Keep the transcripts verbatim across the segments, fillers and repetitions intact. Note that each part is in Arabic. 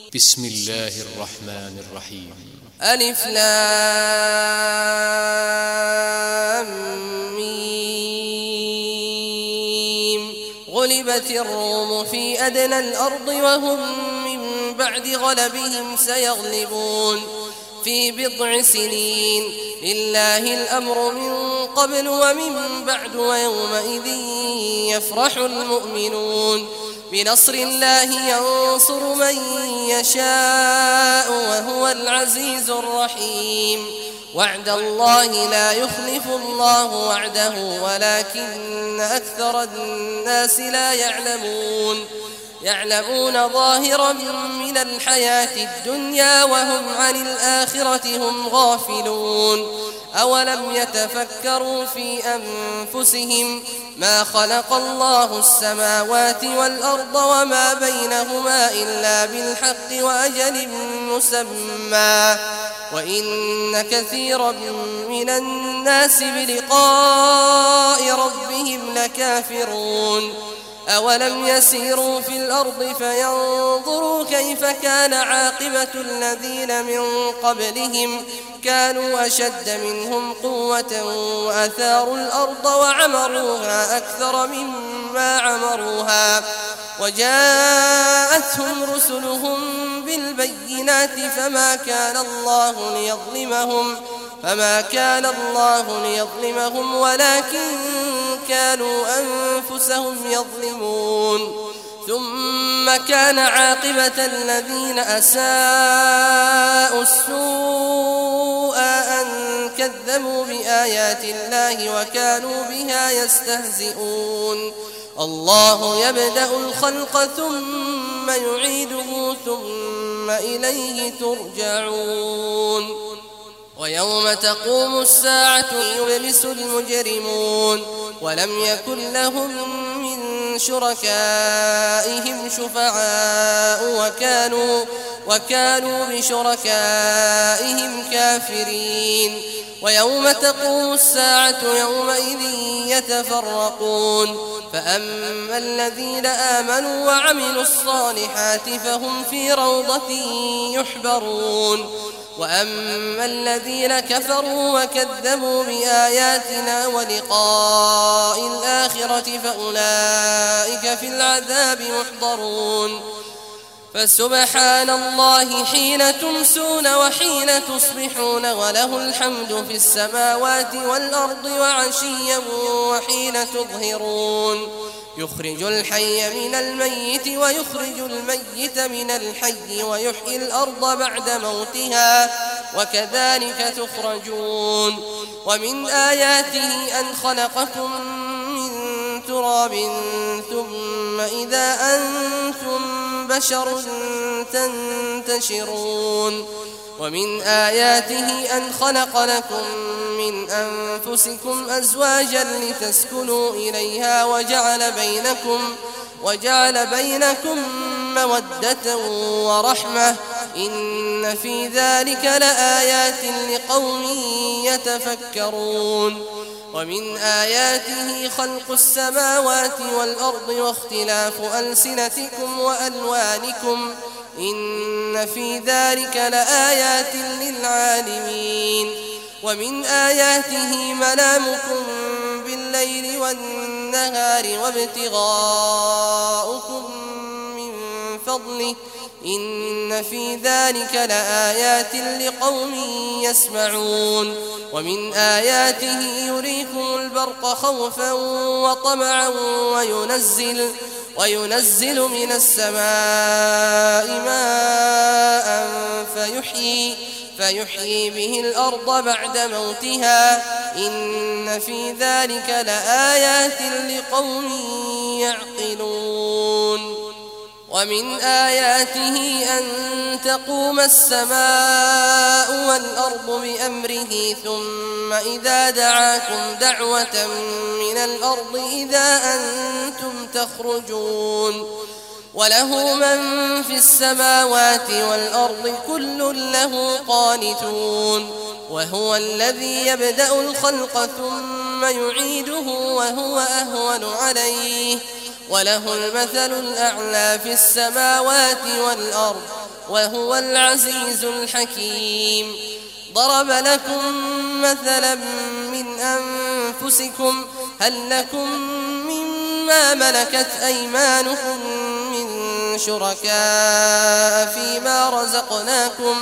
بسم الله الرحمن الرحيم. ألف لام ميم. غلبت الروم في أدنى الأرض وهم من بعد غلبهم سيغلبون في بضع سنين. لله الأمر من قبل ومن بعد ويومئذ يفرح المؤمنون. بنصر الله ينصر من يشاء وهو العزيز الرحيم. وعد الله لا يخلف الله وعده ولكن أكثر الناس لا يعلمون. يعلمون ظاهرا من الحياة الدنيا وهم عن الآخرة هم غافلون. أولم يتفكروا في أنفسهم ما خلق الله السماوات والأرض وما بينهما إلا بالحق وأجل مسمى وإن كثيرا من الناس بلقاء ربهم لكافرون. أولم يسيروا في الأرض فينظروا كيف كان عاقبة الذين من قبلهم كانوا أشد منهم قوة وأثاروا الأرض وعمروها أكثر مما عمروها وجاءتهم رسلهم بالبينات فما كان الله ليظلمهم فما كان الله ليظلمهم ولكن كانوا أنفسهم يظلمون. ثم كان عاقبة الذين أساءوا السوء أن كذبوا بآيات الله وكانوا بها يستهزئون. الله يبدأ الخلق ثم يعيده ثم إليه ترجعون. ويوم تقوم الساعة يبلس المجرمون ولم يكن لهم من شركائهم شفعاء وكانوا, وكانوا بشركائهم كافرين. ويوم تقوم الساعة يومئذ يتفرقون فأما الذين آمنوا وعملوا الصالحات فهم في روضة يحبرون وأما الذين كفروا وكذبوا بآياتنا ولقاء الآخرة فأولئك في العذاب محضرون. فسبحان الله حين تمسون وحين تصبحون وله الحمد في السماوات والأرض وعشيا وحين تظهرون. يخرج الحي من الميت ويخرج الميت من الحي ويحيي الأرض بعد موتها وكذلك تخرجون. ومن آياته أن خلقكم من تراب ثم إذا أنتم بشر تنتشرون. ومن آياته أن خلق لكم من أنفسكم أزواجا لتسكنوا إليها وجعل بينكم, وجعل بينكم مودة ورحمة إن في ذلك لآيات لقوم يتفكرون. ومن آياته خلق السماوات والأرض واختلاف ألسنتكم وألوانكم إن في ذلك لآيات للعالمين. ومن آياته منامكم بالليل والنهار وابتغاؤكم من فضله إن في ذلك لآيات لقوم يسمعون. ومن آياته يريكم البرق خوفا وطمعا وينزل, وينزل من السماء ماء فيحيي, فيحيي به الأرض بعد موتها إن في ذلك لآيات لقوم يعقلون. ومن آياته أن تقوم السماء والأرض بأمره ثم إذا دعاكم دعوة من الأرض إذا أنتم تخرجون. وله من في السماوات والأرض كل له قانتون. وهو الذي يبدأ الخلق ثم يعيده وهو أهون عليه وله المثل الأعلى في السماوات والأرض وهو العزيز الحكيم. ضرب لكم مثلا من أنفسكم هل لكم مما ملكت أيمانكم من شركاء فيما رزقناكم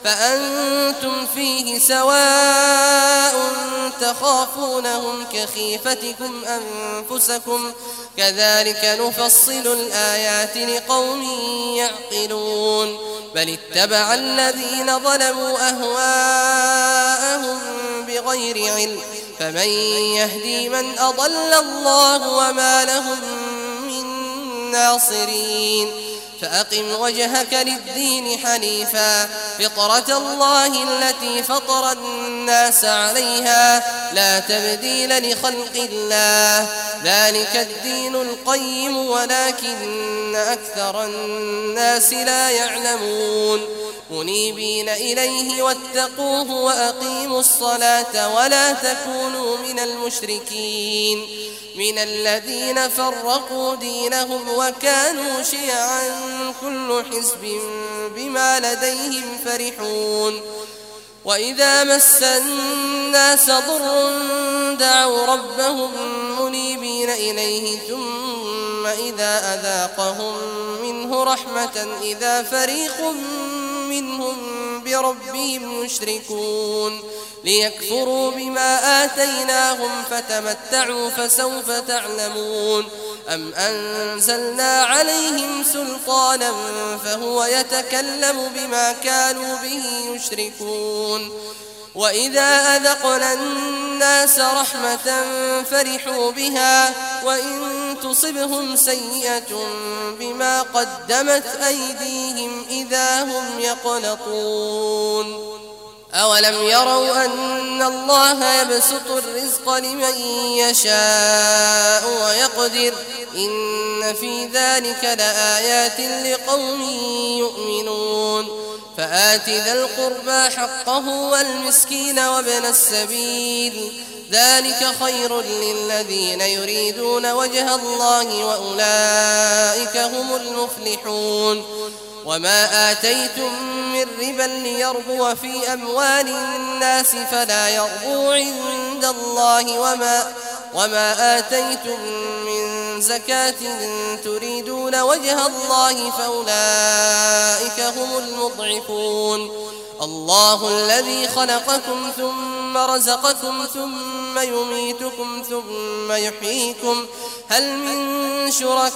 فأنتم فيه سواء تخافونهم كخيفتكم أنفسكم كذلك نفصل الآيات لقوم يعقلون. بل اتبع الذين ظلموا أهواءهم بغير علم فمن يهدي من أضل الله وما لهم من ناصرين. فأقم وجهك للدين حنيفا فطرة الله التي فطر الناس عليها لا تبديل لخلق الله ذلك الدين القيم ولكن أكثر الناس لا يعلمون. منيبين إليه واتقوه وأقيموا الصلاة ولا تكونوا من المشركين من الذين فرقوا دينهم وكانوا شيعا كل حزب بما لديهم فرحون. وإذا مس الناس ضر دعوا ربهم منيبين إليه ثم إذا أذاقهم منه رحمة إذا فريق منهم بربهم يشركون ليكفروا بما آتيناهم فتمتعوا فسوف تعلمون. أم أنزلنا عليهم سلطانا فهو يتكلم بما كانوا به يشركون. وإذا أذقنا الناس رحمة فرحوا بها وإن تصبهم سيئة بما قدمت أيديهم إذا هم يقنطون. أولم يروا أن الله يبسط الرزق لمن يشاء ويقدر إن في ذلك لآيات لقوم يؤمنون. فآت ذا القربى حقه والمسكين وابن السبيل ذلك خير للذين يريدون وجه الله وأولئك هم المفلحون. وما آتيتم من ربا ليربو في أموال الناس فلا يربو عند الله وما, وما آتيتم من زكاة تريدون وجه الله فأولئك هم المضعفون. الله الذي خلقكم ثم رزقكم ثم يميتكم ثم يحييكم هل من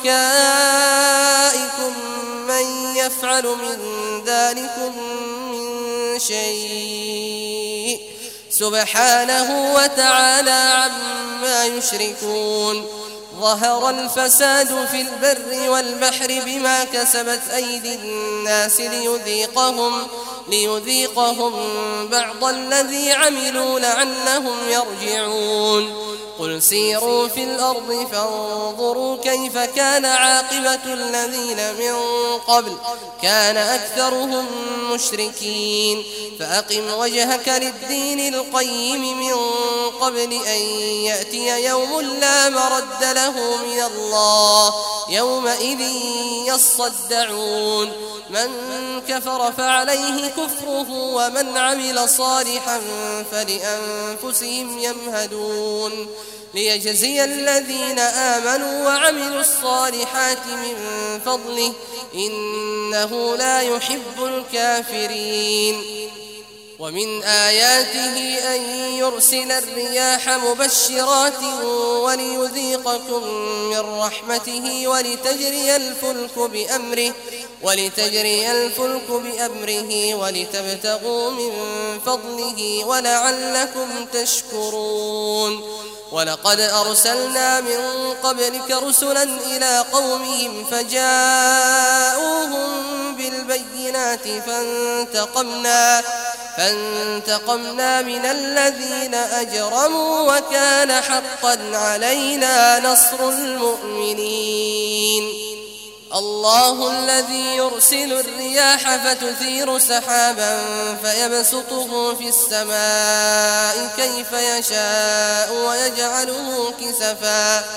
شركائكم من يفعل من ذلكم من شيء سبحانه وتعالى عما يشركون. ظهر الفساد في البر والبحر بما كسبت أيدي الناس ليذيقهم, ليذيقهم بعض الذي عملوا لعلهم يرجعون. قل سيروا في الأرض فانظروا كيف كان عاقبة الذين من قبل كان أكثرهم مشركين. فأقم وجهك للدين القيم من قبل أن يأتي يوم لا مرد له من الله يومئذ يصدعون. من كفر فعليه كفره ومن عمل صالحا فلأنفسهم يمهدون. ليجزي الذين آمنوا وعملوا الصالحات من فضله إنه لا يحب الكافرين. ومن آياته أن يرسل الرياح مبشرات وليذيقكم من رحمته ولتجري الفلك بأمره ولتجري الفلك بأمره ولتبتغوا من فضله ولعلكم تشكرون. ولقد أرسلنا من قبلك رسلا إلى قومهم فجاءوهم بالبينات فانتقمنا, فانتقمنا من الذين أجرموا وكان حقا علينا نصر المؤمنين. الله الذي يرسل الرياح فتثير سحابا فيبسطه في السماء كيف يشاء ويجعله كسفا,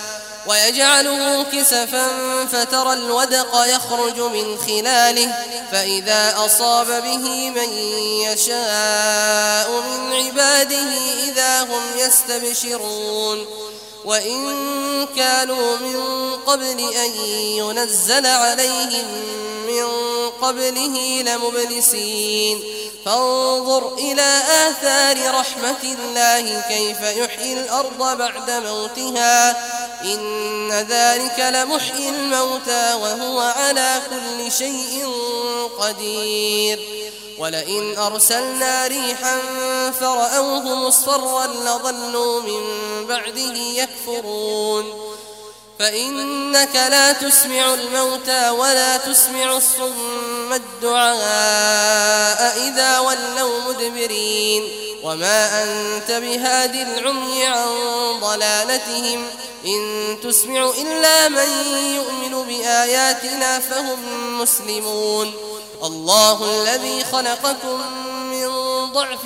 ويجعله كسفا فترى الودق يخرج من خلاله فإذا أصاب به من يشاء من عباده إذا هم يستبشرون وإن كانوا من قبل أن ينزل عليهم من قبله لمبلسين فانظر إلى آثار رحمة الله كيف يحيي الأرض بعد موتها إن ذلك لمحيي الموتى وهو على كل شيء قدير ولئن أرسلنا ريحا فرأوه مصفرا لظلوا من بعده يكفرون فإنك لا تسمع الموتى ولا تسمع الصم الدعاء إذا ولوا مدبرين وما أنت بهادي العمي عن ضلالتهم إن تسمع إلا من يؤمن بآياتنا فهم مسلمون الله الذي خلقكم من ضعف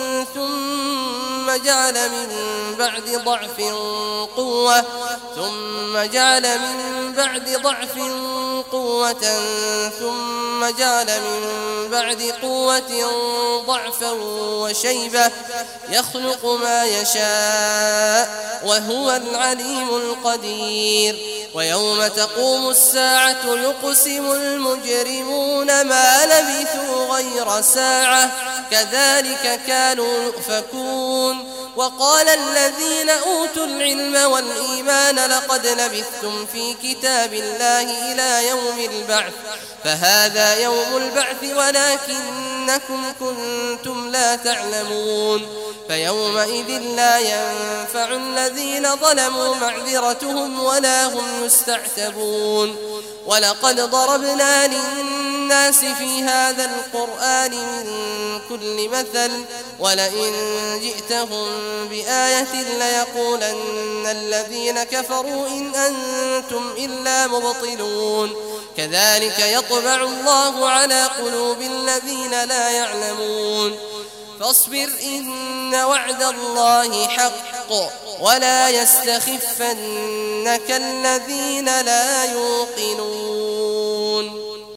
ثم جعل من بعد ضعف قوة ثم جعل من بعد ضعف قوة ثم جعل من بعد قوة ضعفا وشيبة يخلق ما يشاء وهو العليم القدير ويوم تقوم الساعة يقسم المجرمون ما لبثوا غير ساعة كذلك كانوا يؤفكون وقال الذين أوتوا العلم والإيمان لقد لبثتم في كتاب الله إلى يوم البعث فهذا يوم البعث ولكنكم كنتم لا تعلمون فيومئذ لا ينفع الذين ظلموا معذرتهم ولا هم يستعتبون ولقد ضربنا للناس في هذا القرآن من كل مثل ولئن جئتهم بآية ليقولن الذين كفروا إن أنتم إلا مبطلون كذلك يطبع الله على قلوب الذين لا يعلمون فاصبر إن وعد الله حق ولا يستخفنك الذين لا يوقنون